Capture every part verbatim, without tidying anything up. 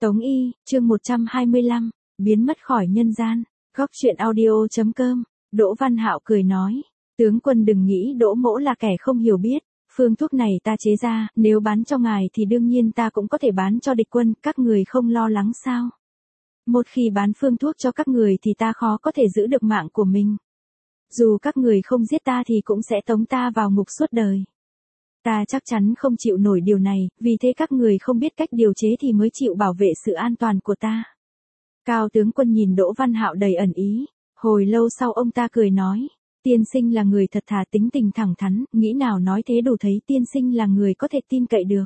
Tống Y, chương một trăm hai mươi lăm, biến mất khỏi nhân gian. Góc truyện audio chấm com. Đỗ Văn Hạo cười nói, tướng quân đừng nghĩ Đỗ mỗ là kẻ không hiểu biết, phương thuốc này ta chế ra, nếu bán cho ngài thì đương nhiên ta cũng có thể bán cho địch quân, các người không lo lắng sao? Một khi bán phương thuốc cho các người thì ta khó có thể giữ được mạng của mình. Dù các người không giết ta thì cũng sẽ tống ta vào ngục suốt đời. Ta chắc chắn không chịu nổi điều này, vì thế các người không biết cách điều chế thì mới chịu bảo vệ sự an toàn của ta. Cao tướng quân nhìn Đỗ Văn Hạo đầy ẩn ý, hồi lâu sau ông ta cười nói, tiên sinh là người thật thà tính tình thẳng thắn, nghĩ nào nói thế đủ thấy tiên sinh là người có thể tin cậy được.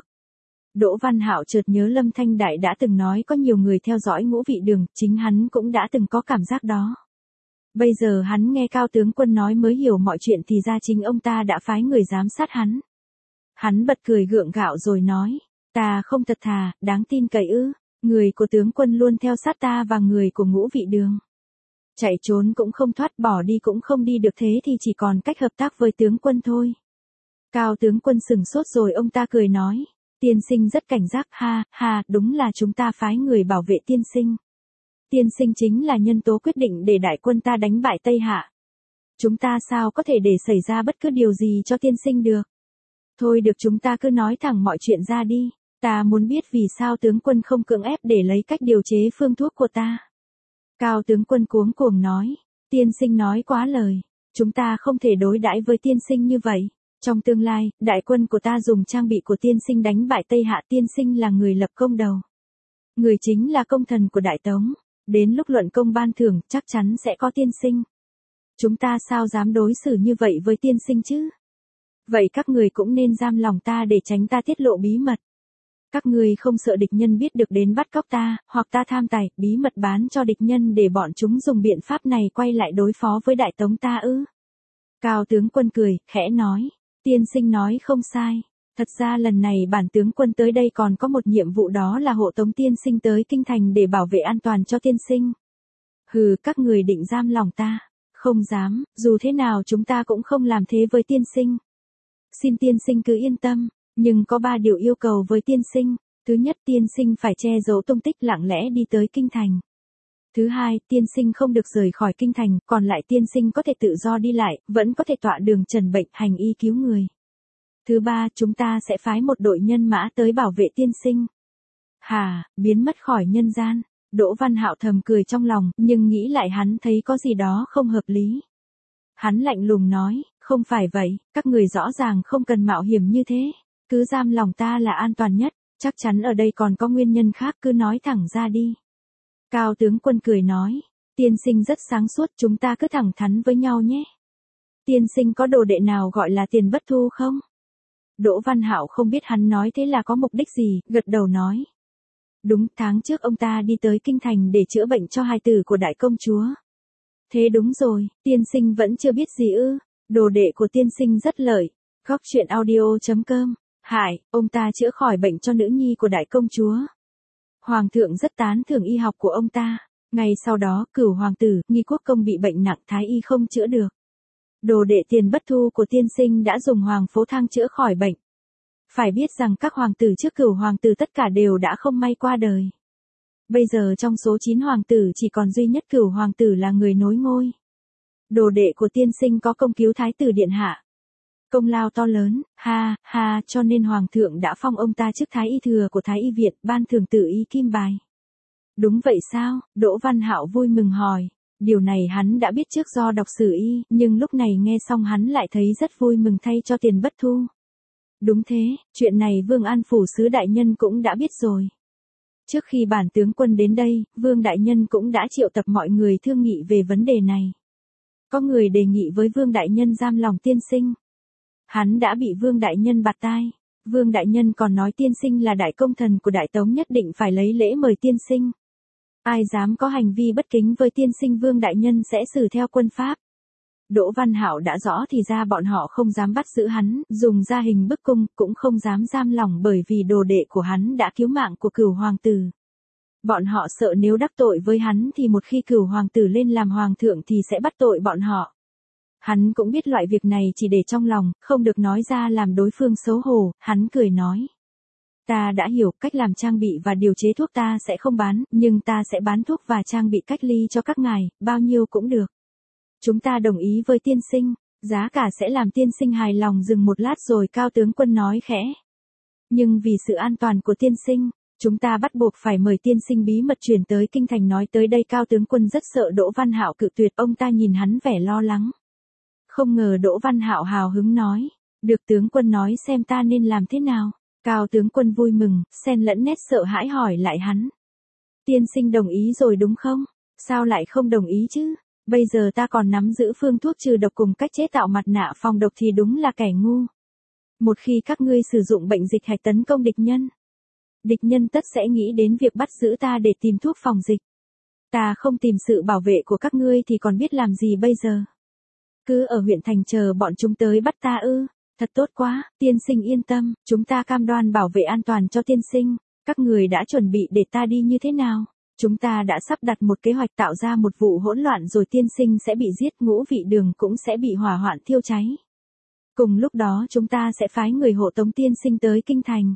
Đỗ Văn Hạo chợt nhớ Lâm Thanh Đại đã từng nói có nhiều người theo dõi Ngũ Vị Đường, chính hắn cũng đã từng có cảm giác đó. Bây giờ hắn nghe Cao tướng quân nói mới hiểu mọi chuyện thì ra chính ông ta đã phái người giám sát hắn. Hắn bật cười gượng gạo rồi nói, ta không thật thà, đáng tin cậy ư, người của tướng quân luôn theo sát ta và người của Ngũ Vị Đường. Chạy trốn cũng không thoát, bỏ đi cũng không đi được, thế thì chỉ còn cách hợp tác với tướng quân thôi. Cao tướng quân sừng sốt rồi ông ta cười nói, tiên sinh rất cảnh giác, ha, ha, đúng là chúng ta phái người bảo vệ tiên sinh. Tiên sinh chính là nhân tố quyết định để đại quân ta đánh bại Tây Hạ. Chúng ta sao có thể để xảy ra bất cứ điều gì cho tiên sinh được. Thôi được, chúng ta cứ nói thẳng mọi chuyện ra đi, ta muốn biết vì sao tướng quân không cưỡng ép để lấy cách điều chế phương thuốc của ta. Cao tướng quân cuống cuồng nói, tiên sinh nói quá lời, chúng ta không thể đối đãi với tiên sinh như vậy. Trong tương lai, đại quân của ta dùng trang bị của tiên sinh đánh bại Tây Hạ, tiên sinh là người lập công đầu. Người chính là công thần của Đại Tống, đến lúc luận công ban thưởng chắc chắn sẽ có tiên sinh. Chúng ta sao dám đối xử như vậy với tiên sinh chứ? Vậy các người cũng nên giam lòng ta để tránh ta tiết lộ bí mật. Các người không sợ địch nhân biết được đến bắt cóc ta, hoặc ta tham tài, bí mật bán cho địch nhân để bọn chúng dùng biện pháp này quay lại đối phó với Đại Tống ta ư? Cao tướng quân cười, khẽ nói, tiên sinh nói không sai. Thật ra lần này bản tướng quân tới đây còn có một nhiệm vụ, đó là hộ tống tiên sinh tới kinh thành để bảo vệ an toàn cho tiên sinh. Hừ, các người định giam lòng ta? Không dám, dù thế nào chúng ta cũng không làm thế với tiên sinh. Xin tiên sinh cứ yên tâm, nhưng có ba điều yêu cầu với tiên sinh. Thứ nhất, tiên sinh phải che giấu tung tích, lặng lẽ đi tới kinh thành. Thứ hai, tiên sinh không được rời khỏi kinh thành, còn lại tiên sinh có thể tự do đi lại, vẫn có thể tọa đường trần bệnh, hành y cứu người. Thứ ba, chúng ta sẽ phái một đội nhân mã tới bảo vệ tiên sinh. Hà, biến mất khỏi nhân gian. Đỗ Văn Hạo thầm cười trong lòng, nhưng nghĩ lại hắn thấy có gì đó không hợp lý. Hắn lạnh lùng nói, không phải vậy, các người rõ ràng không cần mạo hiểm như thế. Cứ giam lòng ta là an toàn nhất, chắc chắn ở đây còn có nguyên nhân khác, cứ nói thẳng ra đi. Cao tướng quân cười nói, tiên sinh rất sáng suốt, chúng ta cứ thẳng thắn với nhau nhé. Tiên sinh có đồ đệ nào gọi là Tiền Bất Thu không? Đỗ Văn Hạo không biết hắn nói thế là có mục đích gì, gật đầu nói. Đúng, tháng trước ông ta đi tới kinh thành để chữa bệnh cho hài tử của đại công chúa. Thế đúng rồi, tiên sinh vẫn chưa biết gì ư? Đồ đệ của tiên sinh rất lợi. Góc truyện audio chấm com. Hải, ông ta chữa khỏi bệnh cho nữ nhi của đại công chúa. Hoàng thượng rất tán thưởng y học của ông ta. Ngay sau đó, Cửu hoàng tử, Nghi Quốc công bị bệnh nặng, thái y không chữa được. Đồ đệ Tiền Bất Thu của tiên sinh đã dùng Hoàng Phố Thang chữa khỏi bệnh. Phải biết rằng các hoàng tử trước Cửu hoàng tử tất cả đều đã không may qua đời. Bây giờ trong số chín hoàng tử chỉ còn duy nhất Cửu hoàng tử là người nối ngôi. Đồ đệ của tiên sinh có công cứu thái tử điện hạ. Công lao to lớn, ha, ha, cho nên hoàng thượng đã phong ông ta chức thái y thừa của thái y viện, ban thưởng tử y kim bài. Đúng vậy sao? Đỗ Văn Hạo vui mừng hỏi. Điều này hắn đã biết trước do đọc sử y, nhưng lúc này nghe xong hắn lại thấy rất vui mừng thay cho Tiền Bất Thu. Đúng thế, chuyện này Vương An Phủ Sứ đại nhân cũng đã biết rồi. Trước khi bản tướng quân đến đây, Vương đại nhân cũng đã triệu tập mọi người thương nghị về vấn đề này. Có người đề nghị với Vương đại nhân giam lòng tiên sinh. Hắn đã bị Vương đại nhân bạt tai. Vương đại nhân còn nói tiên sinh là đại công thần của Đại Tống, nhất định phải lấy lễ mời tiên sinh. Ai dám có hành vi bất kính với tiên sinh, Vương đại nhân sẽ xử theo quân pháp. Đỗ Văn Hạo đã rõ thì ra bọn họ không dám bắt giữ hắn, dùng gia hình bức cung, cũng không dám giam lòng bởi vì đồ đệ của hắn đã cứu mạng của Cửu hoàng tử. Bọn họ sợ nếu đắc tội với hắn thì một khi Cửu hoàng tử lên làm hoàng thượng thì sẽ bắt tội bọn họ. Hắn cũng biết loại việc này chỉ để trong lòng, không được nói ra làm đối phương xấu hổ, hắn cười nói. Ta đã hiểu, cách làm trang bị và điều chế thuốc ta sẽ không bán, nhưng ta sẽ bán thuốc và trang bị cách ly cho các ngài, bao nhiêu cũng được. Chúng ta đồng ý với tiên sinh, giá cả sẽ làm tiên sinh hài lòng. Dừng một lát rồi Cao tướng quân nói khẽ. Nhưng vì sự an toàn của tiên sinh, chúng ta bắt buộc phải mời tiên sinh bí mật chuyển tới kinh thành. Nói tới đây Cao tướng quân rất sợ Đỗ Văn Hạo cự tuyệt, ông ta nhìn hắn vẻ lo lắng. Không ngờ Đỗ Văn Hạo hào hứng nói, được tướng quân nói xem ta nên làm thế nào. Cao tướng quân vui mừng, xen lẫn nét sợ hãi hỏi lại hắn. Tiên sinh đồng ý rồi đúng không? Sao lại không đồng ý chứ? Bây giờ ta còn nắm giữ phương thuốc trừ độc cùng cách chế tạo mặt nạ phòng độc thì đúng là kẻ ngu. Một khi các ngươi sử dụng bệnh dịch hạch tấn công địch nhân, địch nhân tất sẽ nghĩ đến việc bắt giữ ta để tìm thuốc phòng dịch. Ta không tìm sự bảo vệ của các ngươi thì còn biết làm gì bây giờ? Cứ ở huyện thành chờ bọn chúng tới bắt ta ư? Thật tốt quá, tiên sinh yên tâm, chúng ta cam đoan bảo vệ an toàn cho tiên sinh. Các người đã chuẩn bị để ta đi như thế nào? Chúng ta đã sắp đặt một kế hoạch tạo ra một vụ hỗn loạn rồi tiên sinh sẽ bị giết, Ngũ Vị Đường cũng sẽ bị hỏa hoạn thiêu cháy. Cùng lúc đó chúng ta sẽ phái người hộ tống tiên sinh tới kinh thành.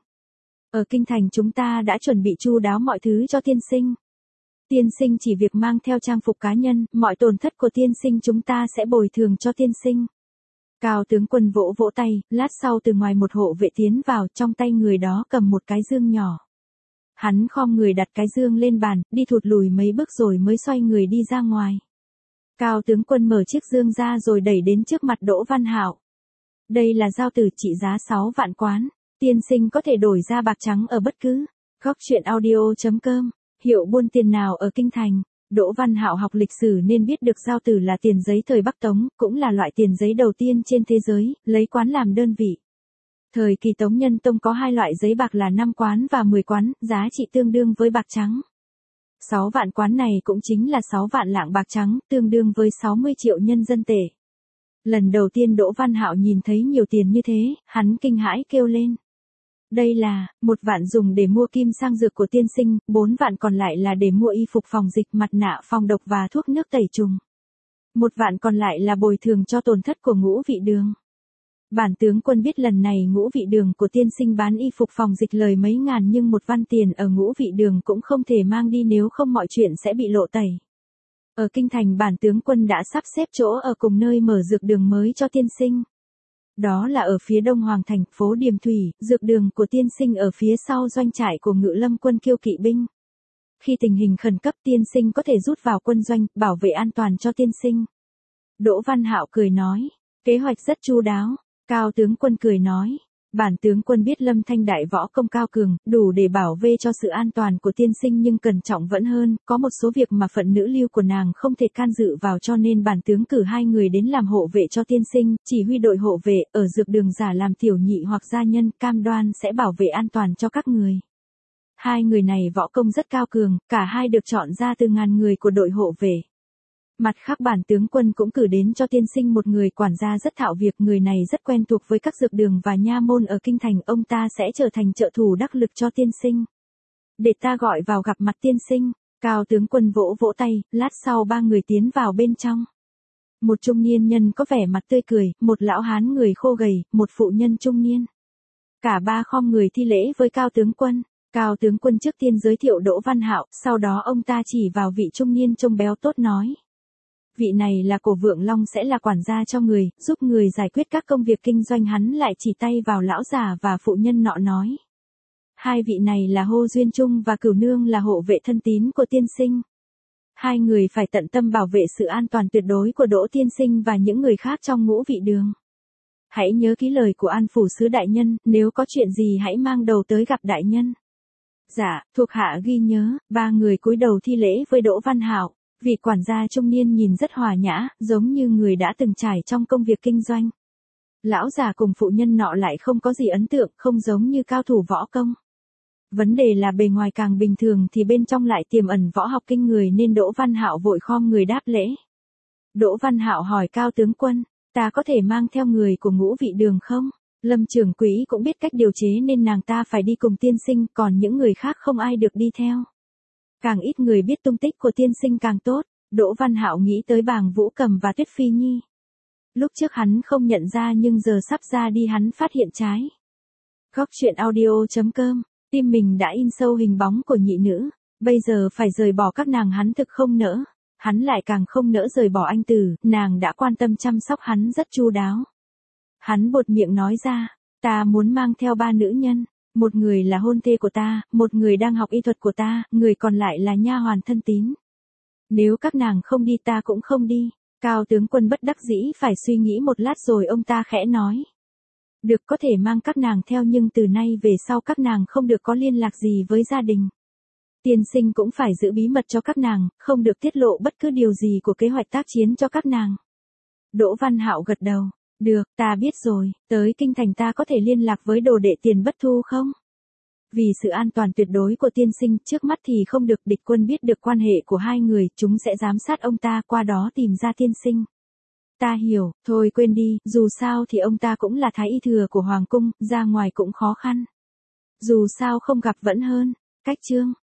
Ở kinh thành chúng ta đã chuẩn bị chu đáo mọi thứ cho tiên sinh. Tiên sinh chỉ việc mang theo trang phục cá nhân, mọi tổn thất của tiên sinh chúng ta sẽ bồi thường cho tiên sinh. Cao tướng quân vỗ vỗ tay, lát sau từ ngoài một hộ vệ tiến vào, trong tay người đó cầm một cái dương nhỏ. Hắn khom người đặt cái dương lên bàn, đi thụt lùi mấy bước rồi mới xoay người đi ra ngoài. Cao tướng quân mở chiếc dương ra rồi đẩy đến trước mặt Đỗ Văn Hạo. Đây là giao tử trị giá sáu vạn quán, tiên sinh có thể đổi ra bạc trắng ở bất cứ góc truyện audio chấm com, hiệu buôn tiền nào ở kinh thành. Đỗ Văn Hạo học lịch sử nên biết được giao tử là tiền giấy thời Bắc Tống, cũng là loại tiền giấy đầu tiên trên thế giới, lấy quán làm đơn vị. Thời kỳ Tống Nhân Tông có hai loại giấy bạc là năm quán và mười quán, giá trị tương đương với bạc trắng. sáu vạn quán này cũng chính là sáu vạn lạng bạc trắng, tương đương với sáu mươi triệu nhân dân tệ. Lần đầu tiên Đỗ Văn Hạo nhìn thấy nhiều tiền như thế, hắn kinh hãi kêu lên. Đây là, một vạn dùng để mua kim sang dược của tiên sinh, bốn vạn còn lại là để mua y phục phòng dịch, mặt nạ phòng độc và thuốc nước tẩy trùng. Một vạn còn lại là bồi thường cho tổn thất của Ngũ Vị Đường. Bản tướng quân biết lần này Ngũ Vị Đường của tiên sinh bán y phục phòng dịch lời mấy ngàn, nhưng một văn tiền ở Ngũ Vị Đường cũng không thể mang đi, nếu không mọi chuyện sẽ bị lộ tẩy. Ở kinh thành bản tướng quân đã sắp xếp chỗ ở cùng nơi mở dược đường mới cho tiên sinh. Đó là ở phía đông hoàng thành, phố Điềm Thủy, dược đường của tiên sinh ở phía sau doanh trại của Ngự Lâm quân Kiêu Kỵ binh. Khi tình hình khẩn cấp tiên sinh có thể rút vào quân doanh, bảo vệ an toàn cho tiên sinh. Đỗ Văn Hạo cười nói, kế hoạch rất chu đáo. Cao tướng quân cười nói, bản tướng quân biết Lâm Thanh đại võ công cao cường, đủ để bảo vệ cho sự an toàn của tiên sinh, nhưng cẩn trọng vẫn hơn, có một số việc mà phận nữ lưu của nàng không thể can dự vào, cho nên bản tướng cử hai người đến làm hộ vệ cho tiên sinh, chỉ huy đội hộ vệ ở dược đường giả làm tiểu nhị hoặc gia nhân, cam đoan sẽ bảo vệ an toàn cho các người. Hai người này võ công rất cao cường, cả hai được chọn ra từ ngàn người của đội hộ vệ. Mặt khác bản tướng quân cũng cử đến cho tiên sinh một người quản gia rất thạo việc, người này rất quen thuộc với các dược đường và nha môn ở kinh thành, ông ta sẽ trở thành trợ thủ đắc lực cho tiên sinh. Để ta gọi vào gặp mặt tiên sinh. Cao tướng quân vỗ vỗ tay, lát sau ba người tiến vào bên trong. Một trung niên nhân có vẻ mặt tươi cười, một lão hán người khô gầy, một phụ nhân trung niên. Cả ba khom người thi lễ với Cao tướng quân. Cao tướng quân trước tiên giới thiệu Đỗ Văn Hạo, sau đó ông ta chỉ vào vị trung niên trông béo tốt nói. Vị này là Cổ Vượng Long, sẽ là quản gia cho người, giúp người giải quyết các công việc kinh doanh. Hắn lại chỉ tay vào lão già và phụ nhân nọ nói. Hai vị này là Hô Duyên Trung và Cửu Nương, là hộ vệ thân tín của tiên sinh. Hai người phải tận tâm bảo vệ sự an toàn tuyệt đối của Đỗ tiên sinh và những người khác trong Ngũ Vị Đường. Hãy nhớ kỹ lời của An phủ sứ đại nhân, nếu có chuyện gì hãy mang đầu tới gặp đại nhân. Dạ, thuộc hạ ghi nhớ. Ba người cúi đầu thi lễ với Đỗ Văn Hạo. Vị quản gia trung niên nhìn rất hòa nhã, giống như người đã từng trải trong công việc kinh doanh. Lão già cùng phụ nhân nọ lại không có gì ấn tượng, không giống như cao thủ võ công. Vấn đề là bề ngoài càng bình thường thì bên trong lại tiềm ẩn võ học kinh người, nên Đỗ Văn Hạo vội khom người đáp lễ. Đỗ Văn Hạo hỏi Cao tướng quân, ta có thể mang theo người của Ngũ Vị Đường không? Lâm trưởng quỹ cũng biết cách điều chế nên nàng ta phải đi cùng tiên sinh, còn những người khác không ai được đi theo. Càng ít người biết tung tích của tiên sinh càng tốt. Đỗ Văn Hạo nghĩ tới Bàng Vũ Cầm và Tuyết Phi Nhi. Lúc trước hắn không nhận ra, nhưng giờ sắp ra đi hắn phát hiện trái. Góc truyện audio chấm com Tim mình đã in sâu hình bóng của nhị nữ, bây giờ phải rời bỏ các nàng hắn thực không nỡ. Hắn lại càng không nỡ rời bỏ anh Tử, nàng đã quan tâm chăm sóc hắn rất chu đáo. Hắn buột miệng nói ra, ta muốn mang theo ba nữ nhân, một người là hôn thê của ta, một người đang học y thuật của ta, người còn lại là nha hoàn thân tín. Nếu các nàng không đi ta cũng không đi. Cao tướng quân bất đắc dĩ phải suy nghĩ một lát rồi ông ta khẽ nói. Được, có thể mang các nàng theo nhưng từ nay về sau các nàng không được có liên lạc gì với gia đình. Tiên sinh cũng phải giữ bí mật cho các nàng, không được tiết lộ bất cứ điều gì của kế hoạch tác chiến cho các nàng. Đỗ Văn Hạo gật đầu. Được, ta biết rồi, tới kinh thành ta có thể liên lạc với đồ đệ Tiền Bất Thu không? Vì sự an toàn tuyệt đối của tiên sinh, trước mắt thì không được, địch quân biết được quan hệ của hai người, chúng sẽ giám sát ông ta, qua đó tìm ra tiên sinh. Ta hiểu, thôi quên đi, dù sao thì ông ta cũng là thái y thừa của Hoàng cung, ra ngoài cũng khó khăn. Dù sao không gặp vẫn hơn. Cách chương